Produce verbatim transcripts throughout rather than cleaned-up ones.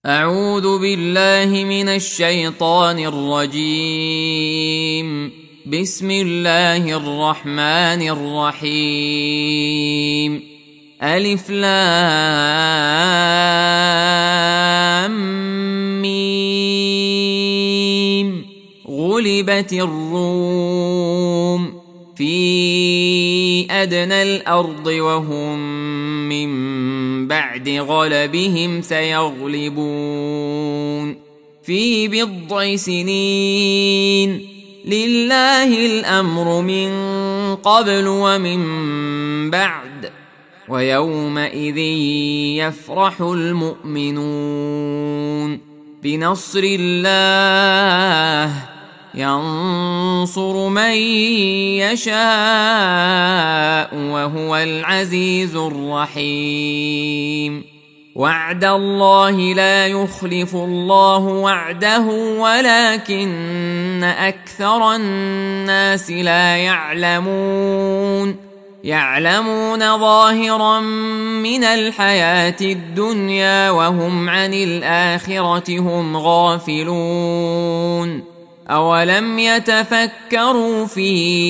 أعوذ بالله من الشيطان الرجيم. بسم الله الرحمن الرحيم. ألف لام ميم. غلبت الروم في أدنى الأرض وهم من بعد غلبهم سيغلبون في بضع سنين. لله الأمر من قبل ومن بعد ويومئذ يفرح المؤمنون بنصر الله ينصر من يشاء وهو العزيز الرحيم. وعد الله لا يخلف الله وعده ولكن أكثر الناس لا يعلمون. يعلمون ظاهرا من الحياة الدنيا وهم عن الآخرة هم غافلون. أولم يتفكروا في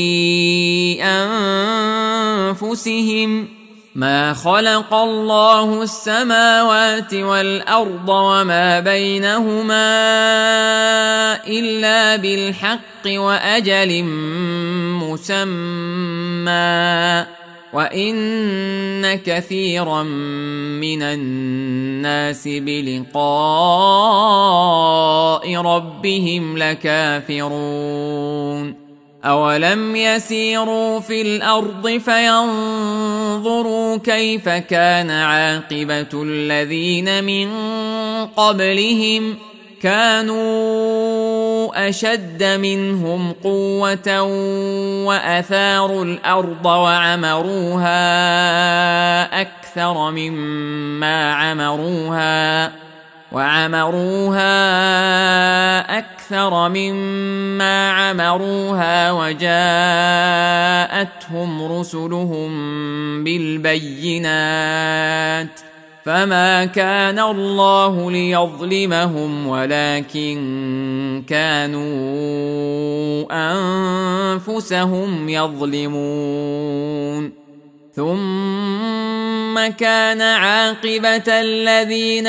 أنفسهم ما خلق الله السماوات والأرض وما بينهما إلا بالحق وأجل مسمى وإن كثيرا من الناس بلقاء ربهم لكافرون. أولم يسيروا في الأرض فينظروا كيف كان عاقبة الذين من قبلهم كانوا أشد منهم قوة وأثاروا الأرض وعمروها أكثر مما عمروها وعمروها أكثر مما عمروها وجاءتهم رسلهم بالبينات فما كان الله ليظلمهم ولكن كانوا أنفسهم يظلمون. ثم كان عاقبة الذين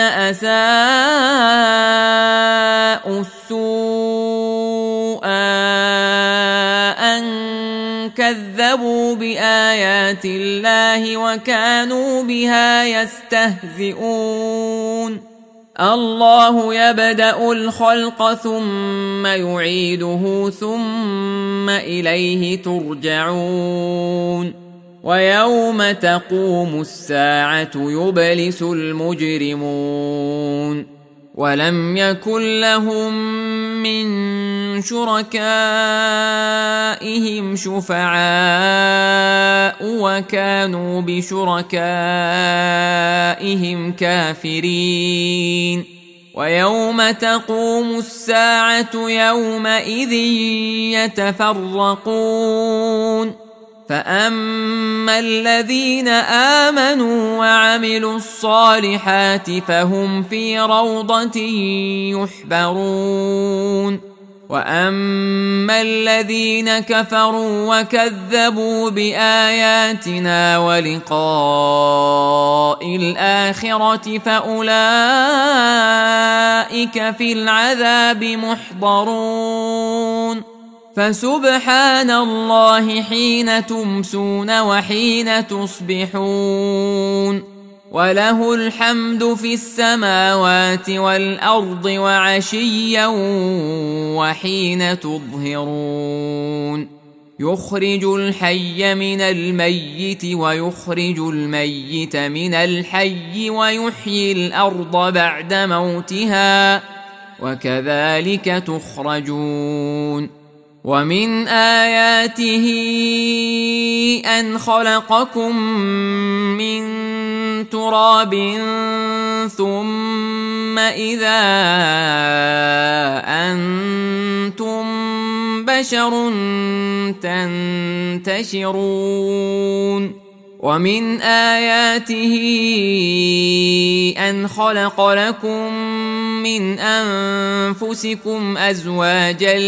أساءوا السوء أن كذبوا بآيات الله وكانوا بها يستهزئون. الله يبدأ الخلق ثم يعيده ثم إليه ترجعون. ويوم تقوم الساعة يبلس المجرمون ولم يكن لهم من شركائهم شفعاء وكانوا بشركائهم كافرين. ويوم تقوم الساعة يومئذ يتفرقون فأما الذين آمنوا وعملوا الصالحات فهم في روضة يحبرون. وأما الذين كفروا وكذبوا بآياتنا ولقاء الآخرة فأولئك في العذاب محضرون. فسبحان الله حين تمسون وحين تصبحون وله الحمد في السماوات والأرض وعشيا وحين تظهرون. يخرج الحي من الميت ويخرج الميت من الحي ويحيي الأرض بعد موتها وكذلك تخرجون. ومن آياته أن خلقكم من تراب ثم إذا أنتم بشر تنتشرون. ومن آياته أن خلق لكم من أنفسكم أزواجا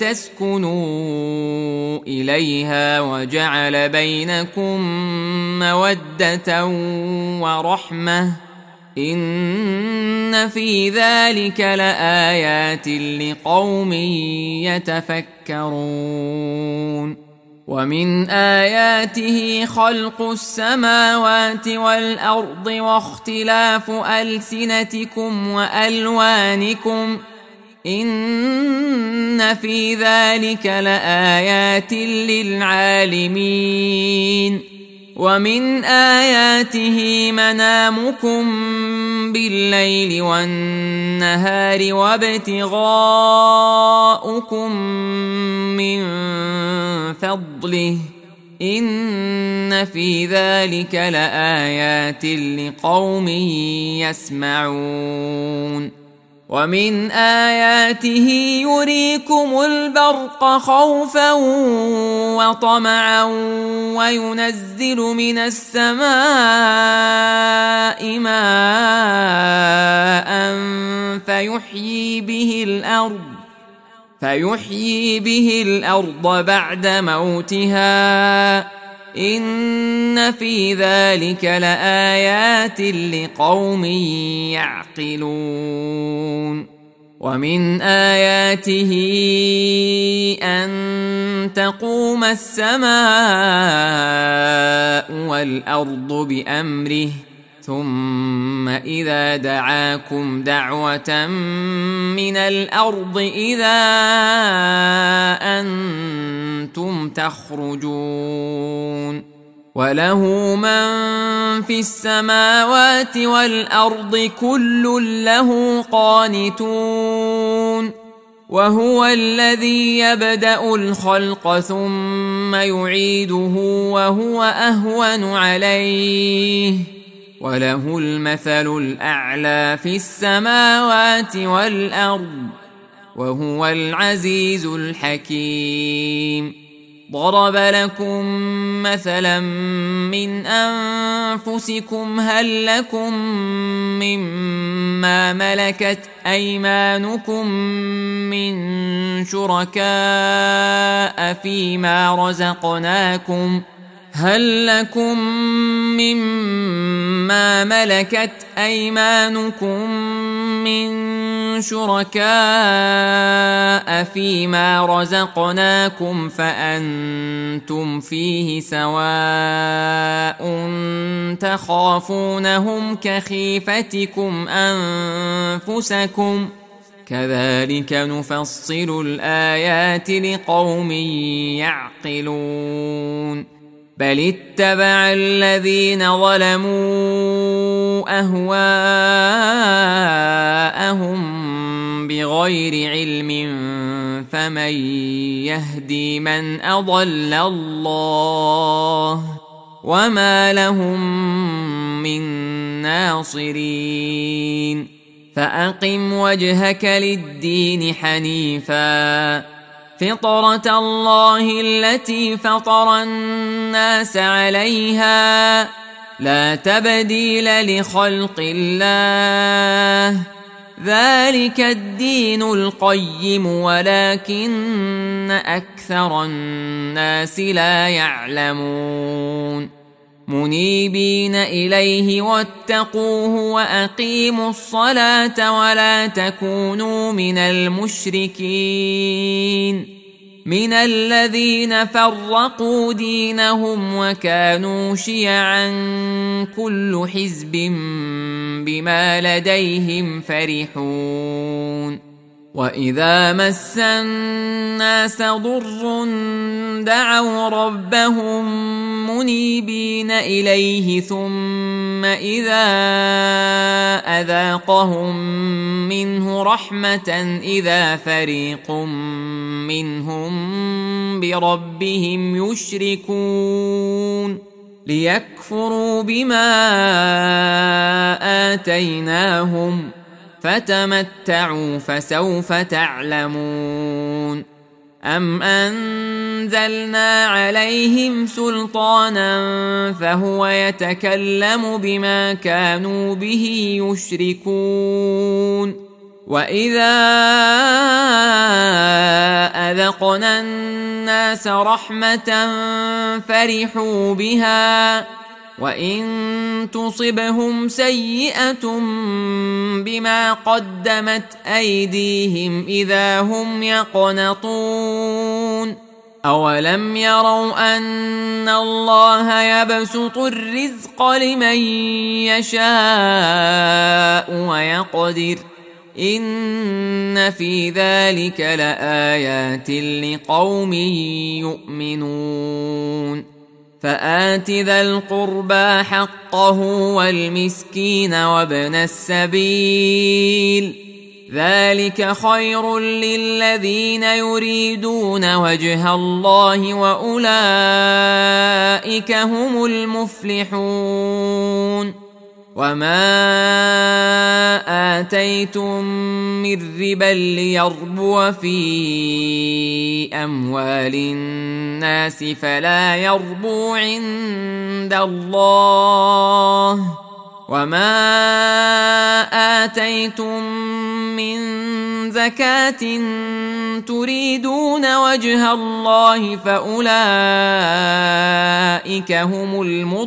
لتسكنوا إليها وجعل بينكم مودة ورحمة إن في ذلك لآيات لقوم يتفكرون. ومن آياته خلق السماوات والأرض واختلاف ألسنتكم وألوانكم إن في ذلك لآيات للعالمين. ومن آياته منامكم بالليل والنهار وابتغاؤكم من فضله إن في ذلك لآيات لقوم يسمعون. ومن آياته يريكم البرق خوفا وطمعا وينزل من السماء ماء فيحيي به الأرض فيحيي به الأرض بعد موتها إن في ذلك لآيات لقوم يعقلون. ومن آياته أن تقوم السماء والأرض بأمره ثم إذا دعاكم دعوة من الأرض إذا أنتم تخرجون. وله من في السماوات والأرض كل له قانتون. وهو الذي يبدأ الخلق ثم يعيده وهو أهون عليه وله المثل الأعلى في السماوات والأرض وهو العزيز الحكيم. ضرب لكم مثلا من أنفسكم هل لكم مما ملكت أيمانكم من شركاء فيما رزقناكم هل لكم مما ملكت أيمانكم من شركاء فيما رزقناكم فأنتم فيه سواء تخافونهم كخيفتكم أنفسكم كذلك نفصل الآيات لقوم يعقلون. بل اتبع الذين ظلموا أهواءهم بغير علم فمن يهدي من أضل الله وما لهم من ناصرين. فأقم وجهك للدين حنيفا فطرة الله التي فطر الناس عليها لا تبديل لخلق الله ذلك الدين القيم ولكن أكثر الناس لا يعلمون. منيبين إليه واتقوه وأقيموا الصلاة ولا تكونوا من المشركين من الذين فرقوا دينهم وكانوا شيعا كل حزب بما لديهم فرحون. وإذا مس الناس ضر دعوا ربهم منيبين إليه ثم إذا أذاقهم منه رحمة إذا فريق منهم بربهم يشركون ليكفروا بما آتيناهم فتمتعوا فسوف تعلمون. أم أنزلنا عليهم سلطانا فهو يتكلم بما كانوا به يشركون وإذا أذقنا الناس رحمة فرحوا بها وإن تصبهم سيئة بما قدمت أيديهم إذا هم يقنطون أولم يروا أن الله يبسط الرزق لمن يشاء ويقدر إن في ذلك لآيات لقوم يؤمنون فآت ذا القربى حقه والمسكين وابن السبيل ذلك خير للذين يريدون وجه الله وأولئك هم المفلحون وما آتيتم من ربا ليربو في أموال الناس فلا يربو عند الله وما آتيتم من زكاة تريدون وجه الله فأولئك هم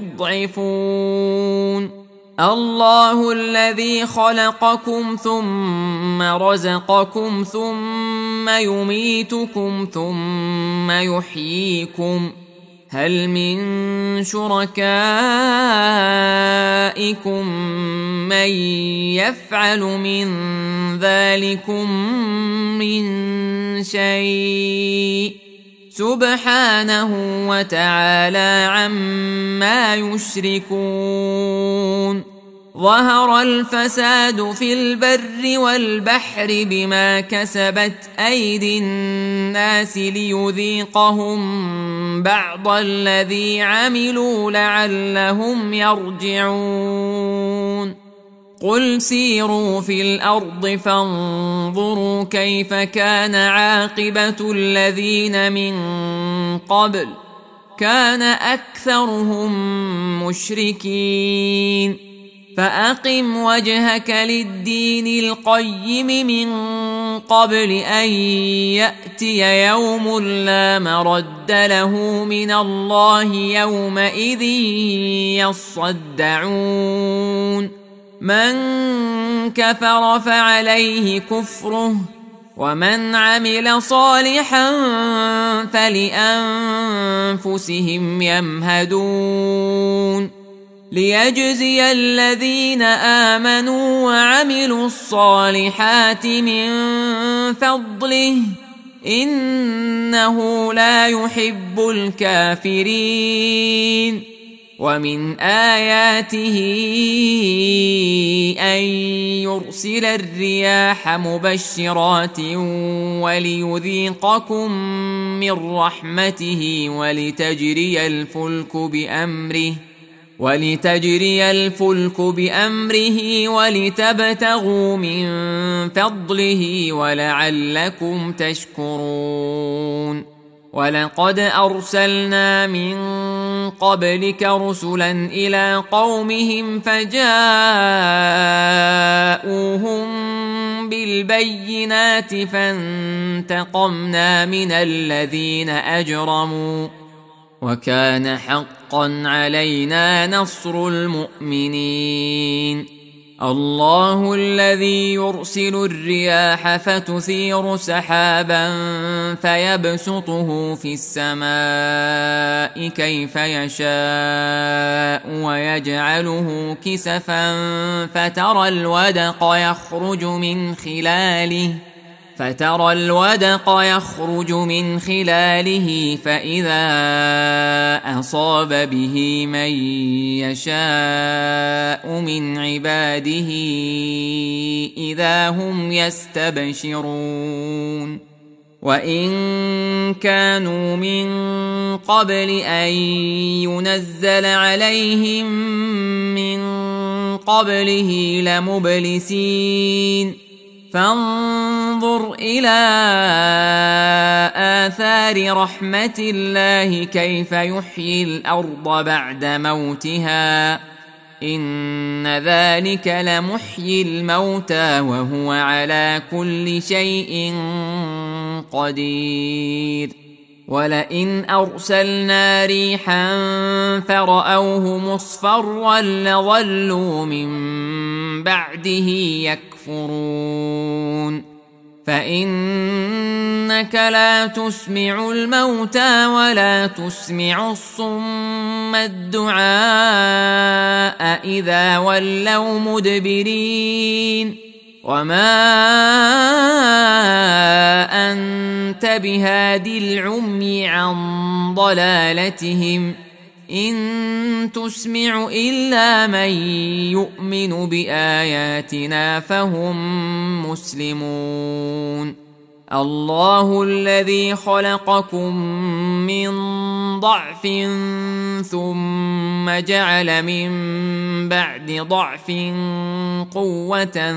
المضعفون الله الذي خلقكم ثم رزقكم ثم يميتكم ثم يحييكم هل من شركائكم من يفعل من ذلكم من شيء سبحانه وتعالى عما يشركون ظهر الفساد في البر والبحر بما كسبت أيدي الناس ليذيقهم بعض الذي عملوا لعلهم يرجعون قل سيروا في الأرض فانظروا كيف كان عاقبة الذين من قبل كان أكثرهم مشركين فأقم وجهك للدين القيم من قبل أن يأتي يوم لا مرد له من الله يومئذ يصدعون من كفر فعليه كفره ومن عمل صالحا فلأنفسهم يمهدون ليجزي الذين آمنوا وعملوا الصالحات من فضله إنه لا يحب الكافرين ومن آياته أن يرسل الرياح مبشرات وليذيقكم من رحمته ولتجري الفلك بأمره ولتجري الفلك بأمره ولتبتغوا من فضله ولعلكم تشكرون ولقد أرسلنا من قبلك رسلا إلى قومهم فجاءوهم بالبينات فانتقمنا من الذين أجرموا وكان حقا علينا نصر المؤمنين الله الذي يرسل الرياح فتثير سحابا فيبسطه في السماء كيف يشاء ويجعله كسفا فترى الودق يخرج من خلاله فترى الودق يخرج من خلاله فإذا أصاب به من يشاء من عباده إذا هم يستبشرون وإن كانوا من قبل أن ينزل عليهم من قبله لمبلسين فانظر إلى آثار رحمة الله كيف يحيي الأرض بعد موتها إن ذلك لمحيي الموتى وهو على كل شيء قدير ولئن أرسلنا ريحا فرأوه مصفرا لظلوا من بعده يكفرون فإنك لا تسمع الموتى ولا تسمع الصم الدعاء إذا ولوا مدبرين وما أنت بهادي العمي عن ضلالتهم إن تسمع إلا من يؤمن بآياتنا فهم مسلمون الله الذي خلقكم من ضعف ثم جعل من بعد ضعف قوة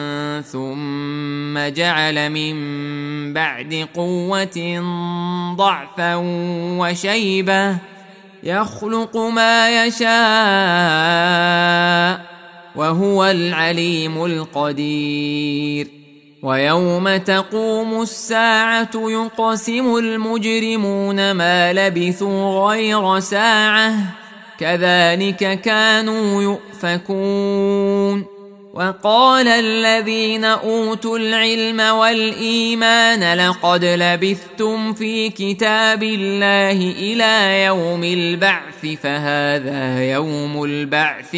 ثم جعل من بعد قوة ضعفا وشيبة يخلق ما يشاء وهو العليم القدير ويوم تقوم الساعة يقسم المجرمون ما لبثوا غير ساعة كذلك كانوا يؤفكون وقال الذين أوتوا العلم والإيمان لقد لبثتم في كتاب الله إلى يوم البعث فهذا يوم البعث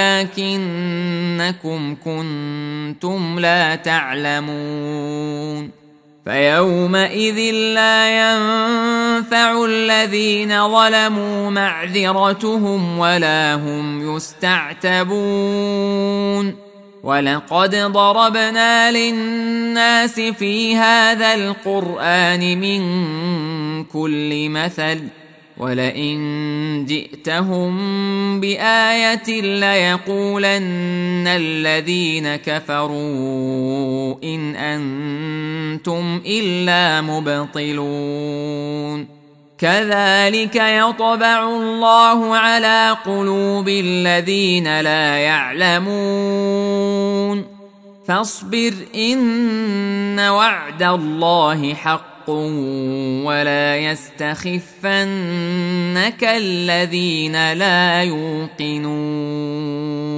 ولكنكم كنتم لا تعلمون فيومئذ لا ينفع الذين ظلموا معذرتهم ولا هم يستعتبون ولقد ضربنا للناس في هذا القرآن من كل مثل ولئن جئتهم بآية ليقولن الذين كفروا إن أنتم إلا مبطلون كذلك يطبع الله على قلوب الذين لا يعلمون فاصبر إن وعد الله حق ولا يستخفنك الذين لا يوقنون